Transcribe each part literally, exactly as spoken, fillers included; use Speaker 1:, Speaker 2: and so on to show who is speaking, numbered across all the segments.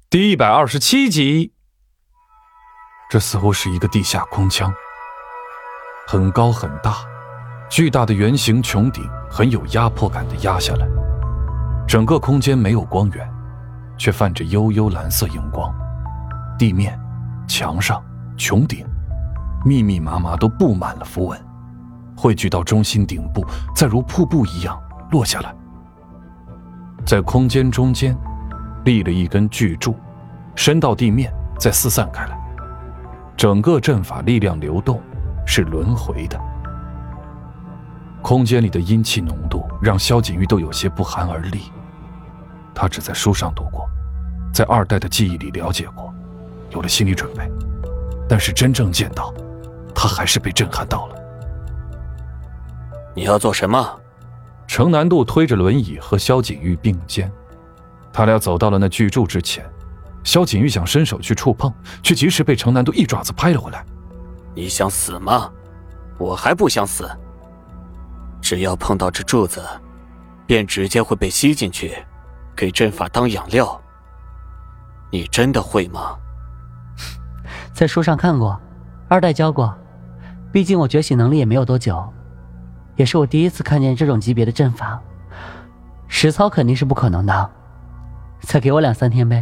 Speaker 1: 第一百二十七集。这似乎是一个地下空腔，很高很大，巨大的圆形穹顶很有压迫感地压下来，整个空间没有光源，却泛着幽幽蓝色荧光，地面、墙上、穹顶密密麻麻都布满了符文，汇聚到中心顶部，再如瀑布一样落下来。在空间中间立了一根巨柱，伸到地面，再四散开来。整个阵法力量流动，是轮回的。空间里的阴气浓度让萧景玉都有些不寒而栗。他只在书上读过，在二代的记忆里了解过，有了心理准备，但是真正见到，他还是被震撼到了。
Speaker 2: 你要做什么？
Speaker 1: 程南渡推着轮椅和萧景玉并肩，他俩走到了那巨柱之前。萧景玉想伸手去触碰，却及时被程南渡一爪子拍了回来。
Speaker 2: 你想死吗？我还不想死。只要碰到这柱子，便直接会被吸进去，给阵法当养料。你真的会吗？
Speaker 3: 在书上看过，二代教过，毕竟我觉醒能力也没有多久，也是我第一次看见这种级别的阵法，实操肯定是不可能的，再给我两三天呗。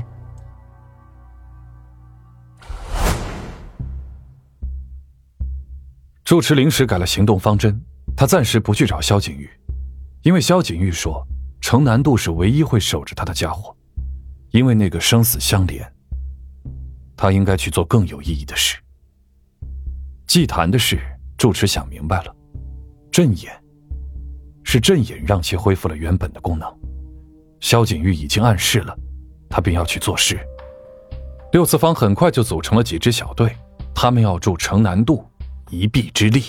Speaker 1: 住持临时改了行动方针，他暂时不去找萧景玉，因为萧景玉说程南渡是唯一会守着他的家伙，因为那个生死相连，他应该去做更有意义的事。祭坛的事，住持想明白了，阵眼是阵眼让其恢复了原本的功能，萧景玉已经暗示了，他便要去做事。六次方很快就组成了几支小队，他们要助程南渡一臂之力。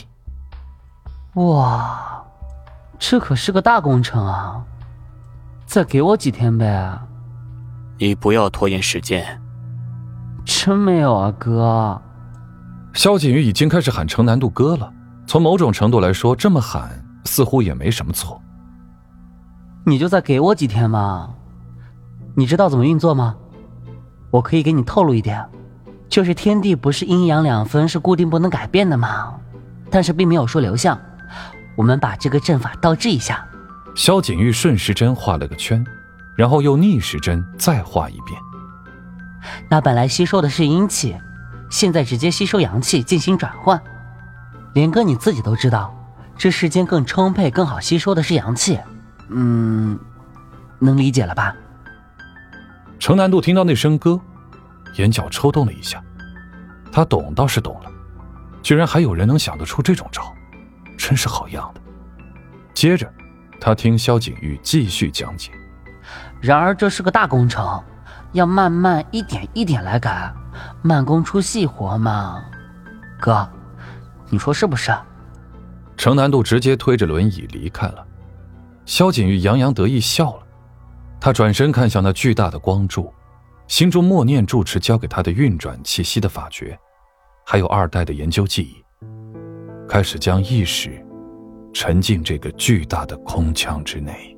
Speaker 3: 哇，这可是个大工程啊！再给我几天呗。
Speaker 2: 你不要拖延时间。
Speaker 3: 真没有啊，哥。
Speaker 1: 萧景玉已经开始喊程南渡哥了，从某种程度来说，这么喊似乎也没什么错。
Speaker 3: 你就再给我几天嘛。你知道怎么运作吗？我可以给你透露一点，就是天地不是阴阳两分是固定不能改变的嘛，但是并没有说流向。我们把这个阵法倒置一下。
Speaker 1: 萧景玉顺时针画了个圈，然后又逆时针再画一遍。
Speaker 3: 那本来吸收的是阴气，现在直接吸收阳气进行转换。连哥你自己都知道，这世间更充沛更好吸收的是阳气。嗯，能理解了吧？
Speaker 1: 程南渡听到那声歌，眼角抽动了一下，他懂倒是懂了，居然还有人能想得出这种招，真是好样的。接着他听萧景玉继续讲解，
Speaker 3: 然而这是个大工程，要慢慢一点一点来改，慢工出细活嘛。哥，你说是不是？
Speaker 1: 程南渡直接推着轮椅离开了。萧景玉洋洋得意笑了，他转身看向那巨大的光柱，心中默念住持教给他的运转气息的法诀，还有二代的研究记忆，开始将意识沉进这个巨大的空腔之内。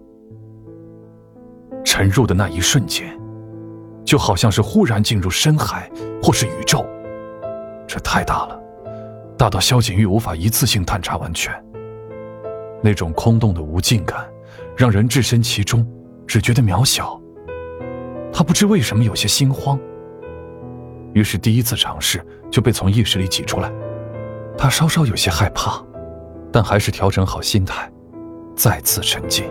Speaker 1: 沉入的那一瞬间，就好像是忽然进入深海或是宇宙，这太大了，大到萧景玉无法一次性探查完全。那种空洞的无尽感让人置身其中只觉得渺小，他不知为什么有些心慌，于是第一次尝试就被从意识里挤出来。他稍稍有些害怕，但还是调整好心态，再次沉浸。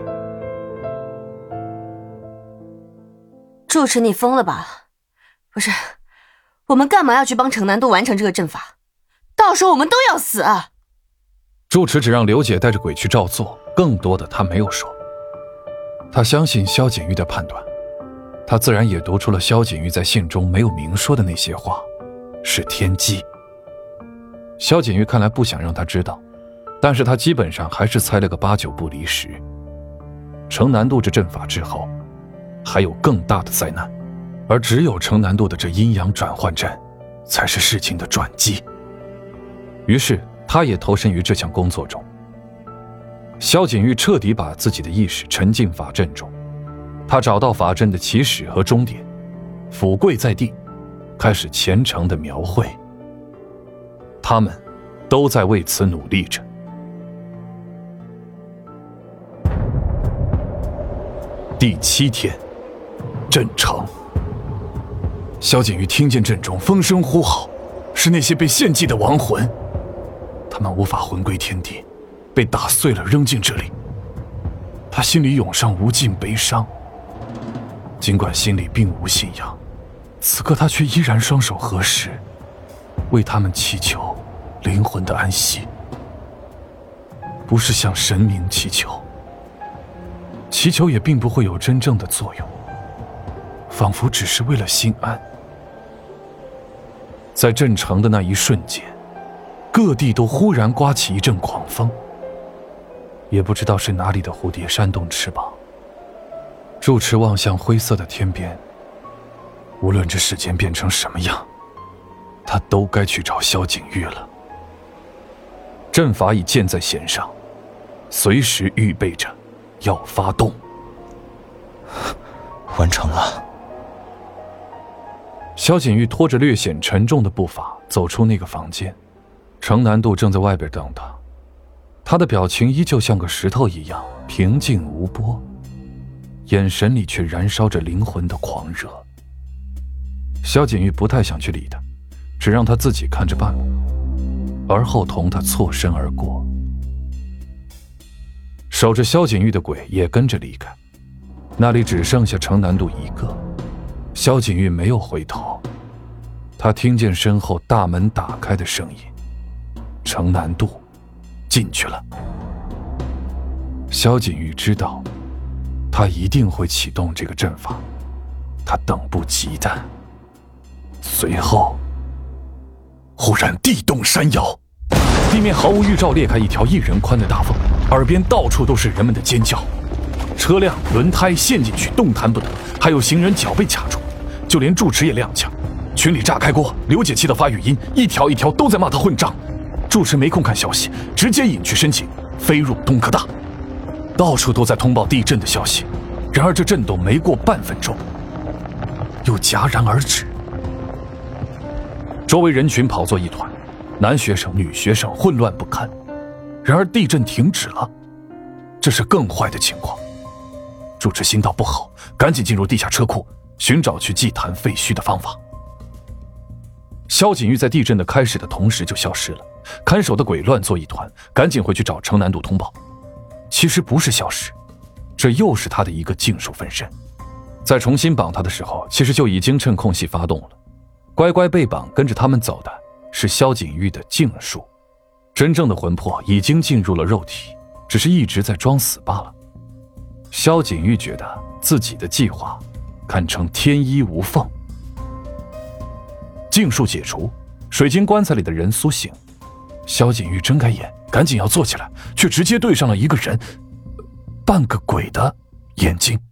Speaker 4: 住持你疯了吧？不是，我们干嘛要去帮程南渡完成这个阵法？到时候我们都要死啊！
Speaker 1: 住持只让刘姐带着鬼去照做，更多的他没有说。他相信萧景玉的判断，他自然也读出了萧景玉在信中没有明说的那些话，是天机。萧景玉看来不想让他知道，但是他基本上还是猜了个八九不离十。程南渡这阵法之后，还有更大的灾难，而只有程南渡的这阴阳转换阵，才是事情的转机。于是他也投身于这项工作中。萧景玉彻底把自己的意识沉进法阵中，他找到法阵的起始和终点， 俯跪在地，开始虔诚地描绘。他们都在为此努力着。第七天，镇城。萧景玉听见阵中风声呼号，是那些被献祭的亡魂，他们无法魂归天地，被打碎了扔进这里。他心里涌上无尽悲伤，尽管心里并无信仰，此刻他却依然双手合十，为他们祈求灵魂的安息。不是向神明祈求，祈求也并不会有真正的作用，仿佛只是为了心安。在镇城的那一瞬间，各地都忽然刮起一阵狂风，也不知道是哪里的蝴蝶扇动翅膀。住持望向灰色的天边，无论这世间变成什么样，他都该去找萧景玉了。阵法已建在弦上，随时预备着要发动。
Speaker 5: 完成了。
Speaker 1: 萧景玉拖着略显沉重的步伐走出那个房间，程南渡正在外边等他，他的表情依旧像个石头一样平静无波，眼神里却燃烧着灵魂的狂热。萧景玉不太想去理他，只让他自己看着办吧，而后同他错身而过。守着萧景玉的鬼也跟着离开，那里只剩下程南渡一个。萧景玉没有回头，他听见身后大门打开的声音，程南渡进去了。萧景玉知道他一定会启动这个阵法，他等不及的。随后忽然地动山摇，地面毫无预兆裂开一条一人宽的大缝，耳边到处都是人们的尖叫，车辆轮胎陷进去动弹不得，还有行人脚被卡住，就连住持也踉跄。群里炸开锅，刘解气的发语音一条一条都在骂他混账。住持没空看消息，直接隐去身形，飞入东科大。到处都在通报地震的消息，然而这震动没过半分钟又戛然而止。周围人群跑作一团，男学生女学生混乱不堪。然而地震停止了，这是更坏的情况。住持心道不好，赶紧进入地下车库寻找去祭坛废墟的方法。萧景玉在地震的开始的同时就消失了，看守的鬼乱作一团，赶紧回去找程南渡通报。其实不是消失，这又是他的一个净术分身。在重新绑他的时候，其实就已经趁空隙发动了。乖乖被绑跟着他们走的是萧景玉的净术，真正的魂魄已经进入了肉体，只是一直在装死罢了。萧景玉觉得自己的计划堪称天衣无缝。净术解除，水晶棺材里的人苏醒，萧景玉睁开眼，赶紧要坐起来，却直接对上了一个人半个鬼的眼睛。